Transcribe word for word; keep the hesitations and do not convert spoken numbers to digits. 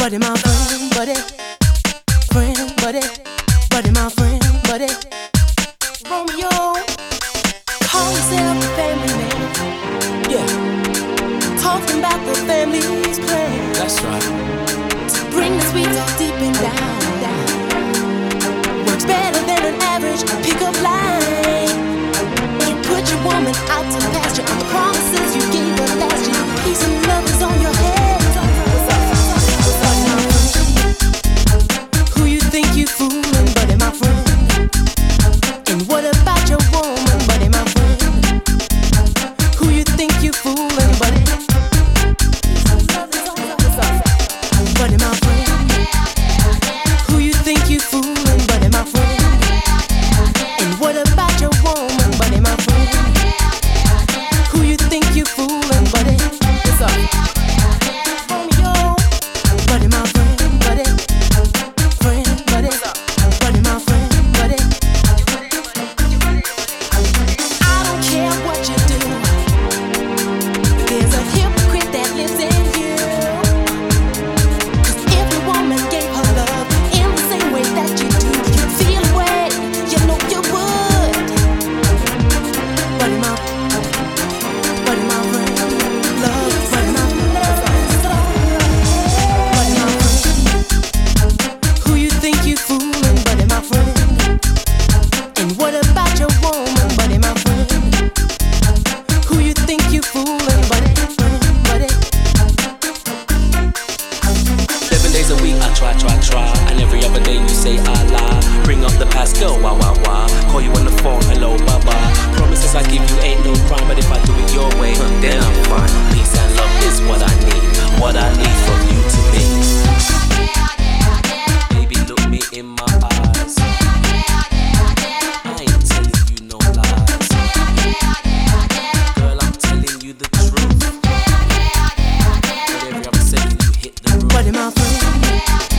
Buddy, my friend, buddy, friend, buddy, buddy, my friend, buddy. Romeo, call yourself a family man. Yeah, talking about the family's plan. That's right. To bring the sweets all deep and down, down. Works better than an average pickup line. You put your woman out to pasture on the promises you gave her last year. Peace and love is on your head. Who you think you fooling, buddy, my friend? And what about your woman, buddy, my friend? Who you think you fooling, buddy? Buddy, my friend. Who you think you fooling, buddy, my friend? And what about your woman, buddy, my friend? Who you think you fooling, buddy? What's up? Romeo, buddy, my friend, buddy, friend, buddy, buddy, my friend, buddy. I don't care what you do, there's a hypocrite that lives in you. 'Cause if a woman gave her love in the same way that you do, you'd feel away, you know you would. Buddy, my, buddy, my friend, love, buddy, my, buddy, my friend. Who you think you fooling, buddy, my friend? And what about your woman, buddy, my friend? Who you think you fooling, buddy, buddy? Seven days a week I try, try, try, and every other day you say I lie. Bring up the past, girl, wah, wah, wah. Call you on the phone, hello, bye, bye. Promises I give you ain't no crime, but if I do it your way, then I'm fine. Peace and love is what I need, what I need from you to me. Baby, look me in my eyes. I ain't telling you no lies. Girl, I'm telling you the truth. Whatever I'm saying, you hit the roof. Buddy, my friend.